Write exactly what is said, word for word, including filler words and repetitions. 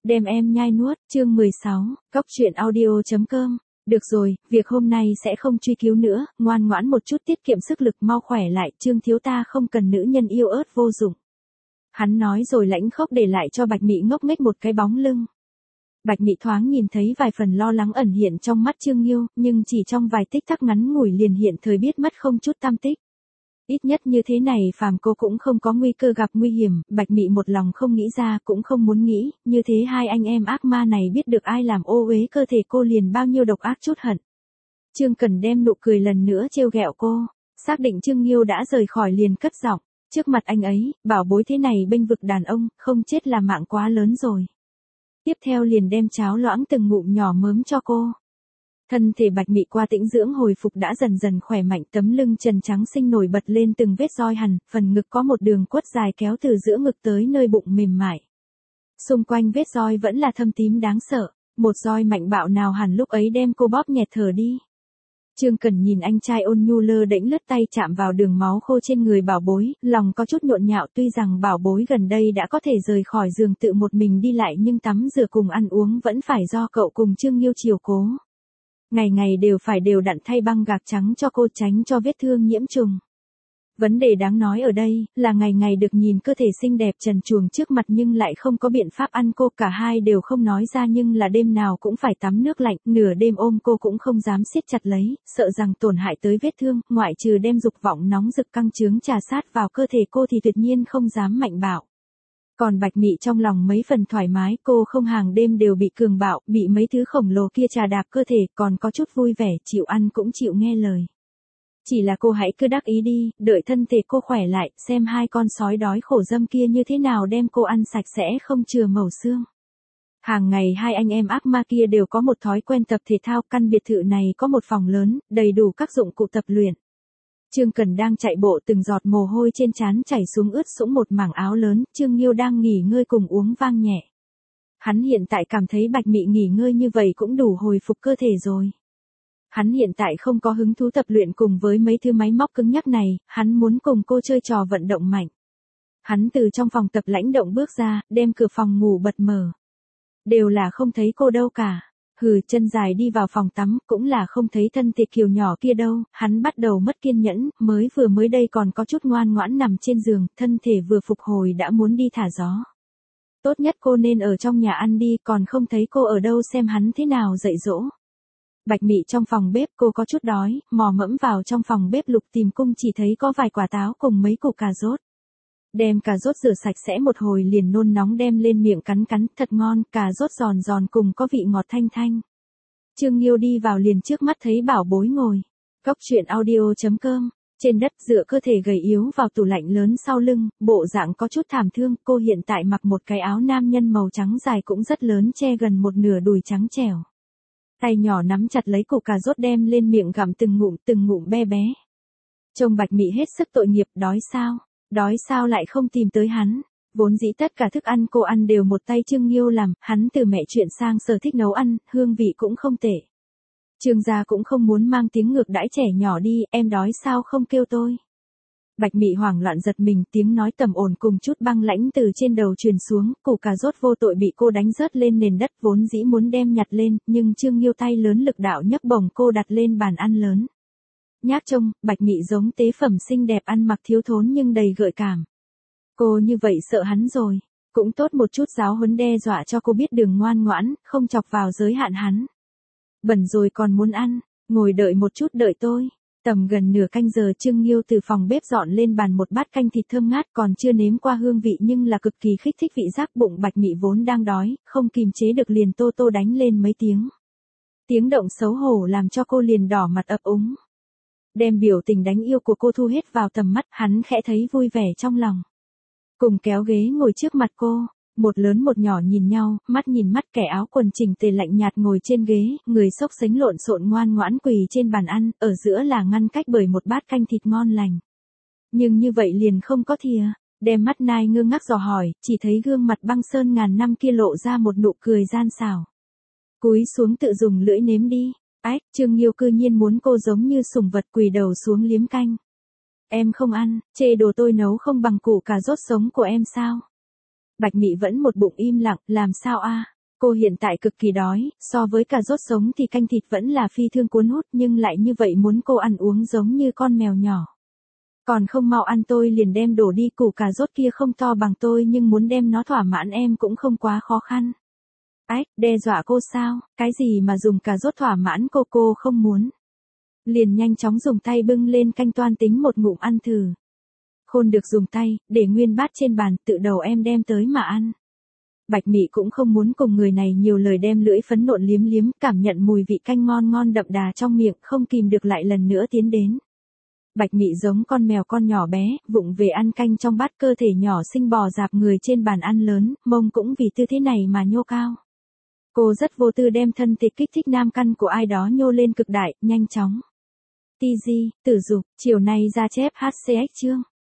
đem em nhai nuốt, chương mười sáu, cóc truyện audio chấm com. Được rồi, việc hôm nay sẽ không truy cứu nữa, ngoan ngoãn một chút tiết kiệm sức lực mau khỏe lại, Trương thiếu ta không cần nữ nhân yêu ớt vô dụng. Hắn nói rồi lãnh khốc để lại cho Bạch Mị ngốc nghếch một cái bóng lưng. Bạch Mị thoáng nhìn thấy vài phần lo lắng ẩn hiện trong mắt Trương Nghiêu, nhưng chỉ trong vài tích tắc ngắn ngủi liền hiện thời biết mất không chút tăm tích. Ít nhất như thế này phàm cô cũng không có nguy cơ gặp nguy hiểm, Bạch Mị một lòng không nghĩ ra cũng không muốn nghĩ, như thế hai anh em ác ma này biết được ai làm ô uế cơ thể cô liền bao nhiêu độc ác chút hận. Trương Cần đem nụ cười lần nữa trêu ghẹo cô, xác định Trương Nghiêu đã rời khỏi liền cất giọng, trước mặt anh ấy, bảo bối thế này bênh vực đàn ông, không chết là mạng quá lớn rồi. Tiếp theo liền đem cháo loãng từng ngụm nhỏ mớm cho cô. Thân thể Bạch Mị qua tĩnh dưỡng hồi phục đã dần dần khỏe mạnh, tấm lưng trần trắng xinh nổi bật lên từng vết roi hằn, phần ngực có một đường quất dài kéo từ giữa ngực tới nơi bụng mềm mại. Xung quanh vết roi vẫn là thâm tím đáng sợ, một roi mạnh bạo nào hẳn lúc ấy đem cô bóp nhẹt thở đi. Trương Cần nhìn anh trai ôn nhu lơ đễnh lướt tay chạm vào đường máu khô trên người bảo bối, lòng có chút nhộn nhạo, tuy rằng bảo bối gần đây đã có thể rời khỏi giường tự một mình đi lại nhưng tắm rửa cùng ăn uống vẫn phải do cậu cùng Trương Nghiêu chiều cố. Ngày ngày đều phải đều đặn thay băng gạc trắng cho cô tránh cho vết thương nhiễm trùng. Vấn đề đáng nói ở đây là ngày ngày được nhìn cơ thể xinh đẹp trần truồng trước mặt nhưng lại không có biện pháp ăn cô, cả hai đều không nói ra nhưng là đêm nào cũng phải tắm nước lạnh, nửa đêm ôm cô cũng không dám siết chặt lấy, sợ rằng tổn hại tới vết thương, ngoại trừ đem dục vọng nóng rực căng trướng trà sát vào cơ thể cô thì tuyệt nhiên không dám mạnh bạo. Còn Bạch Mị trong lòng mấy phần thoải mái, cô không hàng đêm đều bị cường bạo, bị mấy thứ khổng lồ kia trà đạp cơ thể, còn có chút vui vẻ, chịu ăn cũng chịu nghe lời. Chỉ là cô hãy cứ đắc ý đi, đợi thân thể cô khỏe lại, xem hai con sói đói khổ dâm kia như thế nào đem cô ăn sạch sẽ không chừa mẩu xương. Hàng ngày hai anh em ác ma kia đều có một thói quen tập thể thao, căn biệt thự này có một phòng lớn, đầy đủ các dụng cụ tập luyện. Trương Cần đang chạy bộ, từng giọt mồ hôi trên trán chảy xuống ướt sũng một mảng áo lớn, Trương Nghiêu đang nghỉ ngơi cùng uống vang nhẹ. Hắn hiện tại cảm thấy Bạch Mị nghỉ ngơi như vậy cũng đủ hồi phục cơ thể rồi. Hắn hiện tại không có hứng thú tập luyện cùng với mấy thứ máy móc cứng nhắc này, hắn muốn cùng cô chơi trò vận động mạnh. Hắn từ trong phòng tập lãnh động bước ra, đem cửa phòng ngủ bật mở. Đều là không thấy cô đâu cả. Hừ, chân dài đi vào phòng tắm, cũng là không thấy thân thể kiều nhỏ kia đâu, hắn bắt đầu mất kiên nhẫn, mới vừa mới đây còn có chút ngoan ngoãn nằm trên giường, thân thể vừa phục hồi đã muốn đi thả gió. Tốt nhất cô nên ở trong nhà ăn đi, còn không thấy cô ở đâu xem hắn thế nào dạy dỗ. Bạch Mị trong phòng bếp, cô có chút đói, mò mẫm vào trong phòng bếp lục tìm cung, chỉ thấy có vài quả táo cùng mấy củ cà rốt. Đem cà rốt rửa sạch sẽ một hồi liền nôn nóng đem lên miệng cắn cắn, thật ngon, cà rốt giòn giòn cùng có vị ngọt thanh thanh. Trương Nghiêu đi vào liền trước mắt thấy bảo bối ngồi. Cóc truyện audio chấm com, trên đất dựa cơ thể gầy yếu vào tủ lạnh lớn sau lưng, bộ dạng có chút thảm thương, cô hiện tại mặc một cái áo nam nhân màu trắng dài cũng rất lớn che gần một nửa đùi trắng trẻo. Tay nhỏ nắm chặt lấy củ cà rốt đem lên miệng gặm từng ngụm từng ngụm be bé. Trông Bạch Mị hết sức tội nghiệp, đói sao? Đói sao lại không tìm tới hắn? Vốn dĩ tất cả thức ăn cô ăn đều một tay Trương Nghiêu làm, hắn từ mẹ chuyện sang sở thích nấu ăn, hương vị cũng không tệ. Trương gia cũng không muốn mang tiếng ngược đãi trẻ nhỏ đi, em đói sao không kêu tôi? Bạch Mị hoảng loạn giật mình, tiếng nói trầm ổn cùng chút băng lãnh từ trên đầu truyền xuống, củ cà rốt vô tội bị cô đánh rớt lên nền đất, vốn dĩ muốn đem nhặt lên, nhưng Trương Nghiêu tay lớn lực đạo nhấc bổng cô đặt lên bàn ăn lớn. Nhác trông, Bạch Mị giống tế phẩm xinh đẹp ăn mặc thiếu thốn nhưng đầy gợi cảm. Cô như vậy sợ hắn rồi, cũng tốt một chút giáo huấn đe dọa cho cô biết đường ngoan ngoãn, không chọc vào giới hạn hắn. Bẩn rồi còn muốn ăn, ngồi đợi một chút đợi tôi. Tầm gần nửa canh giờ Trương Nghiêu từ phòng bếp dọn lên bàn một bát canh thịt thơm ngát, còn chưa nếm qua hương vị nhưng là cực kỳ kích thích vị giác, bụng Bạch Mị vốn đang đói, không kìm chế được liền tô tô đánh lên mấy tiếng. Tiếng động xấu hổ làm cho cô liền đỏ mặt ấp úng. Đem biểu tình đánh yêu của cô thu hết vào tầm mắt, hắn khẽ thấy vui vẻ trong lòng. Cùng kéo ghế ngồi trước mặt cô, một lớn một nhỏ nhìn nhau, mắt nhìn mắt, kẻ áo quần chỉnh tề lạnh nhạt ngồi trên ghế, người xốc xếnh lộn xộn ngoan ngoãn quỳ trên bàn ăn, ở giữa là ngăn cách bởi một bát canh thịt ngon lành. Nhưng như vậy liền không có thìa, đem mắt nai ngơ ngác dò hỏi, chỉ thấy gương mặt băng sơn ngàn năm kia lộ ra một nụ cười gian xảo. Cúi xuống tự dùng lưỡi nếm đi. Ách, Trương Nghiêu cư nhiên muốn cô giống như sủng vật quỳ đầu xuống liếm canh. Em không ăn, chê đồ tôi nấu không bằng củ cà rốt sống của em sao? Bạch Mị vẫn một bụng im lặng, làm sao a? Cô hiện tại cực kỳ đói, so với cà rốt sống thì canh thịt vẫn là phi thường cuốn hút nhưng lại như vậy muốn cô ăn uống giống như con mèo nhỏ. Còn không mau ăn tôi liền đem đổ đi, củ cà rốt kia không to bằng tôi nhưng muốn đem nó thỏa mãn em cũng không quá khó khăn. Ách, đe dọa cô sao, cái gì mà dùng cà rốt thỏa mãn cô cô không muốn. Liền nhanh chóng dùng tay bưng lên canh toan tính một ngụm ăn thử. Khôn được dùng tay, để nguyên bát trên bàn, tự đầu em đem tới mà ăn. Bạch Mị cũng không muốn cùng người này nhiều lời, đem lưỡi phấn nộn liếm liếm, cảm nhận mùi vị canh ngon ngon đậm đà trong miệng, không kìm được lại lần nữa tiến đến. Bạch Mị giống con mèo con nhỏ bé, vụng về ăn canh trong bát, cơ thể nhỏ xinh bò dạp người trên bàn ăn lớn, mông cũng vì tư thế này mà nhô cao. Cô rất vô tư đem thân thể kích thích nam căn của ai đó nhô lên cực đại, nhanh chóng. Ti Di, Tử Dục, chiều nay ra chép hát xê ích chương.